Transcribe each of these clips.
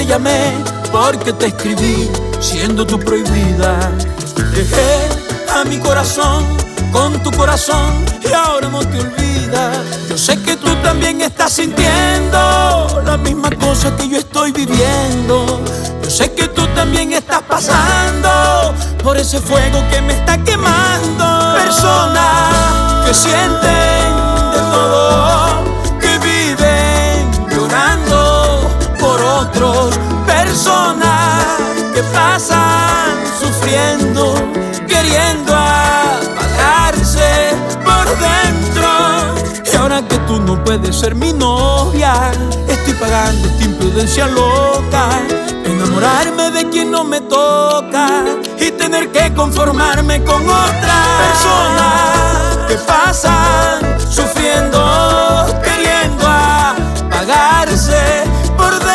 te llamé, porque te escribí, siendo tú prohibida. Dejé a mi corazón con tu corazón y ahora no te olvidas. Yo sé que tú también estás sintiendo la misma cosa que yo estoy viviendo. Yo sé que tú también estás pasando por ese fuego que me está quemando. Personas que sienten de todo, que viven llorando por otros. Personas que pasan sufriendo, queriendo apagarse por dentro. Y ahora que tú no puedes ser mi novia, estoy pagando esta imprudencia loca. Enamorarme de quien no me toca y tener que conformarme con otra. Personas que pasan sufriendo, queriendo apagarse por dentro.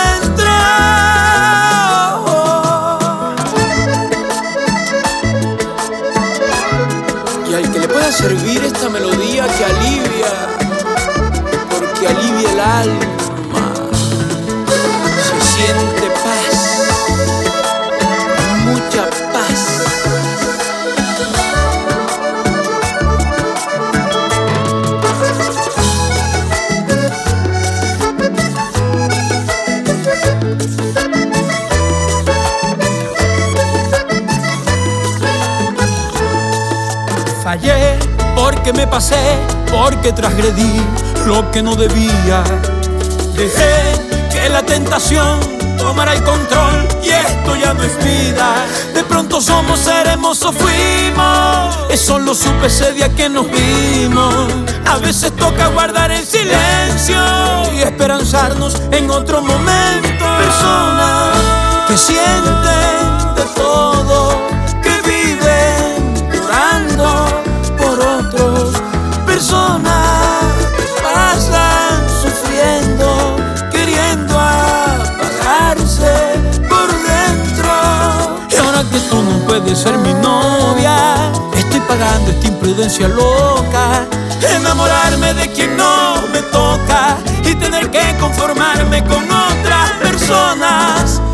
Y al que le pueda servir esta melodía que alivia, porque alivia el alma, se siente paz, mucha paz. Fallé porque me pasé, porque transgredí lo que no debía. Dejé que la tentación tomara el control y esto ya no es vida. De pronto somos, seremos o fuimos. Eso lo supe ese día que nos vimos. A veces toca guardar el silencio y esperanzarnos en otro momento. Personas que sienten de todo, que viven llorando por otros. Personas que pasan sufriendo, queriendo apagarse por dentro. Y ahora que tú no puedes ser mi novia, estoy pagando esta imprudencia loca. Enamorarme de quien no me toca y tener que conformarme con otras personas.